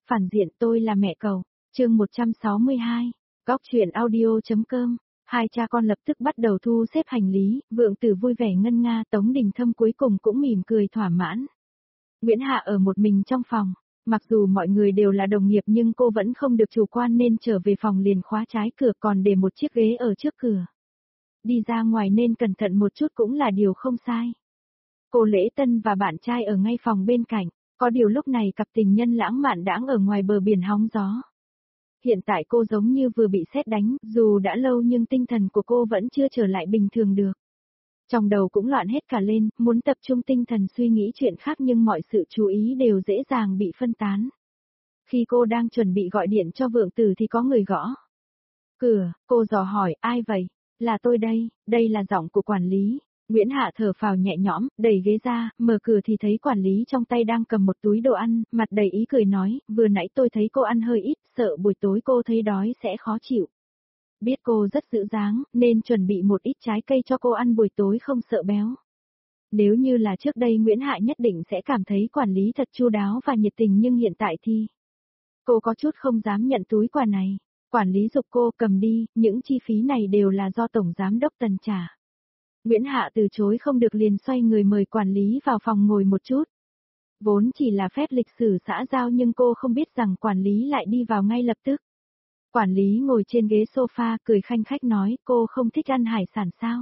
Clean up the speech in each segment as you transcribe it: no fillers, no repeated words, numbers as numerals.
Phản diện tôi là mẹ cậu. Chương 162. Góc truyện audio.com. Hai cha con lập tức bắt đầu thu xếp hành lý, Vượng Tử vui vẻ ngân nga, Tống Đình Thâm cuối cùng cũng mỉm cười thỏa mãn. Nguyễn Hạ ở một mình trong phòng, mặc dù mọi người đều là đồng nghiệp nhưng cô vẫn không được chủ quan nên trở về phòng liền khóa trái cửa còn để một chiếc ghế ở trước cửa. Đi ra ngoài nên cẩn thận một chút cũng là điều không sai. Cô Lễ Tân và bạn trai ở ngay phòng bên cạnh, có điều lúc này cặp tình nhân lãng mạn đãng ở ngoài bờ biển hóng gió. Hiện tại cô giống như vừa bị sét đánh, dù đã lâu nhưng tinh thần của cô vẫn chưa trở lại bình thường được. Trong đầu cũng loạn hết cả lên, muốn tập trung tinh thần suy nghĩ chuyện khác nhưng mọi sự chú ý đều dễ dàng bị phân tán. Khi cô đang chuẩn bị gọi điện cho Vượng Tử thì có người gõ cửa, cô dò hỏi, ai vậy? Là tôi đây là giọng của quản lý. Nguyễn Hạ thở phào nhẹ nhõm, đẩy ghế ra, mở cửa thì thấy quản lý trong tay đang cầm một túi đồ ăn, mặt đầy ý cười nói, vừa nãy tôi thấy cô ăn hơi ít, sợ buổi tối cô thấy đói sẽ khó chịu. Biết cô rất giữ dáng, nên chuẩn bị một ít trái cây cho cô ăn buổi tối không sợ béo. Nếu như là trước đây Nguyễn Hạ nhất định sẽ cảm thấy quản lý thật chu đáo và nhiệt tình nhưng hiện tại thì cô có chút không dám nhận túi quà này. Quản lý giục cô cầm đi, những chi phí này đều là do Tổng Giám đốc Tần trả. Nguyễn Hạ từ chối không được liền xoay người mời quản lý vào phòng ngồi một chút. Vốn chỉ là phép lịch sử xã giao nhưng cô không biết rằng quản lý lại đi vào ngay lập tức. Quản lý ngồi trên ghế sofa cười khanh khách nói cô không thích ăn hải sản sao?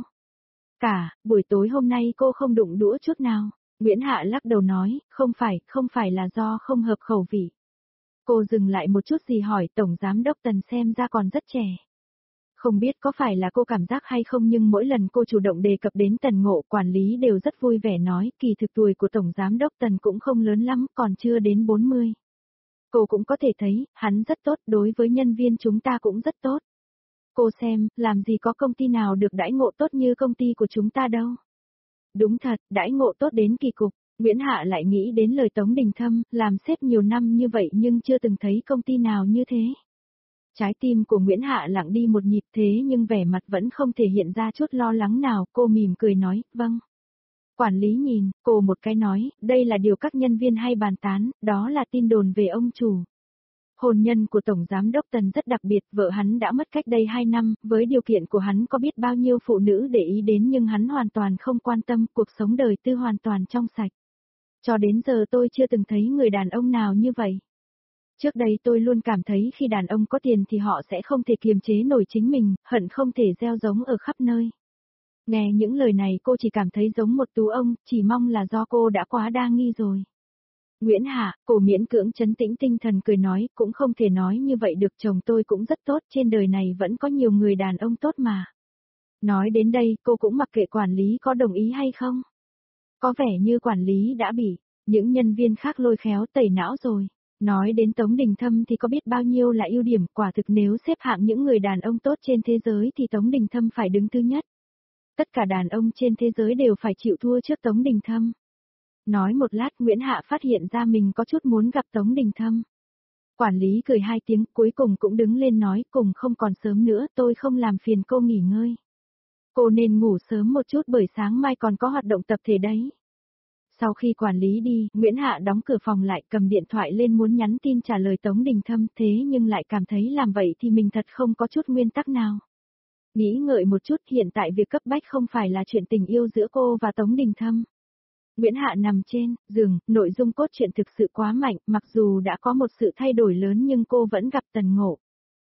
Buổi tối hôm nay cô không đụng đũa chút nào. Nguyễn Hạ lắc đầu nói, không phải là do không hợp khẩu vị. Cô dừng lại một chút gì hỏi Tổng Giám đốc Tần xem ra còn rất trẻ. Không biết có phải là cô cảm giác hay không nhưng mỗi lần cô chủ động đề cập đến Tần Ngộ quản lý đều rất vui vẻ nói kỳ thực tuổi của Tổng Giám đốc Tần cũng không lớn lắm còn chưa đến 40. Cô cũng có thể thấy, hắn rất tốt đối với nhân viên chúng ta cũng rất tốt. Cô xem, làm gì có công ty nào được đãi ngộ tốt như công ty của chúng ta đâu. Đúng thật, đãi ngộ tốt đến kỳ cục. Nguyễn Hạ lại nghĩ đến lời Tống Đình Thâm, làm sếp nhiều năm như vậy nhưng chưa từng thấy công ty nào như thế. Trái tim của Nguyễn Hạ lặng đi một nhịp thế nhưng vẻ mặt vẫn không thể hiện ra chút lo lắng nào, cô mỉm cười nói, vâng. Quản lý nhìn, cô một cái nói, đây là điều các nhân viên hay bàn tán, đó là tin đồn về ông chủ. Hôn nhân của Tổng Giám đốc Tần rất đặc biệt, vợ hắn đã mất cách đây 2 năm, với điều kiện của hắn có biết bao nhiêu phụ nữ để ý đến nhưng hắn hoàn toàn không quan tâm, cuộc sống đời tư hoàn toàn trong sạch. Cho đến giờ tôi chưa từng thấy người đàn ông nào như vậy. Trước đây tôi luôn cảm thấy khi đàn ông có tiền thì họ sẽ không thể kiềm chế nổi chính mình, hận không thể gieo giống ở khắp nơi. Nghe những lời này cô chỉ cảm thấy giống một tú ông, chỉ mong là do cô đã quá đa nghi rồi. Nguyễn Hạ, cô miễn cưỡng trấn tĩnh tinh thần cười nói, cũng không thể nói như vậy được, chồng tôi cũng rất tốt, trên đời này vẫn có nhiều người đàn ông tốt mà. Nói đến đây, cô cũng mặc kệ quản lý có đồng ý hay không. Có vẻ như quản lý đã bị những nhân viên khác lôi khéo tẩy não rồi. Nói đến Tống Đình Thâm thì có biết bao nhiêu là ưu điểm, quả thực nếu xếp hạng những người đàn ông tốt trên thế giới thì Tống Đình Thâm phải đứng thứ nhất. Tất cả đàn ông trên thế giới đều phải chịu thua trước Tống Đình Thâm. Nói một lát Nguyễn Hạ phát hiện ra mình có chút muốn gặp Tống Đình Thâm. Quản lý cười 2 tiếng cuối cùng cũng đứng lên nói cùng không còn sớm nữa, tôi không làm phiền cô nghỉ ngơi. Cô nên ngủ sớm một chút bởi sáng mai còn có hoạt động tập thể đấy. Sau khi quản lý đi, Nguyễn Hạ đóng cửa phòng lại cầm điện thoại lên muốn nhắn tin trả lời Tống Đình Thâm thế nhưng lại cảm thấy làm vậy thì mình thật không có chút nguyên tắc nào. Nghĩ ngợi một chút hiện tại việc cấp bách không phải là chuyện tình yêu giữa cô và Tống Đình Thâm. Nguyễn Hạ nằm trên giường, nội dung cốt truyện thực sự quá mạnh, mặc dù đã có một sự thay đổi lớn nhưng cô vẫn gặp Tần Ngộ.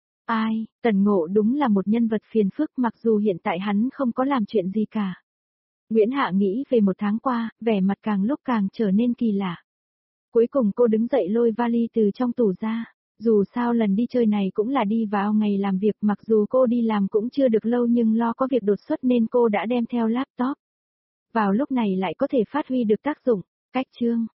Tần Ngộ đúng là một nhân vật phiền phức mặc dù hiện tại hắn không có làm chuyện gì cả. Nguyễn Hạ nghĩ về 1 tháng qua, vẻ mặt càng lúc càng trở nên kỳ lạ. Cuối cùng cô đứng dậy lôi vali từ trong tủ ra. Dù sao lần đi chơi này cũng là đi vào ngày làm việc, mặc dù cô đi làm cũng chưa được lâu nhưng lo có việc đột xuất nên cô đã đem theo laptop. Vào lúc này lại có thể phát huy được tác dụng. Cách chương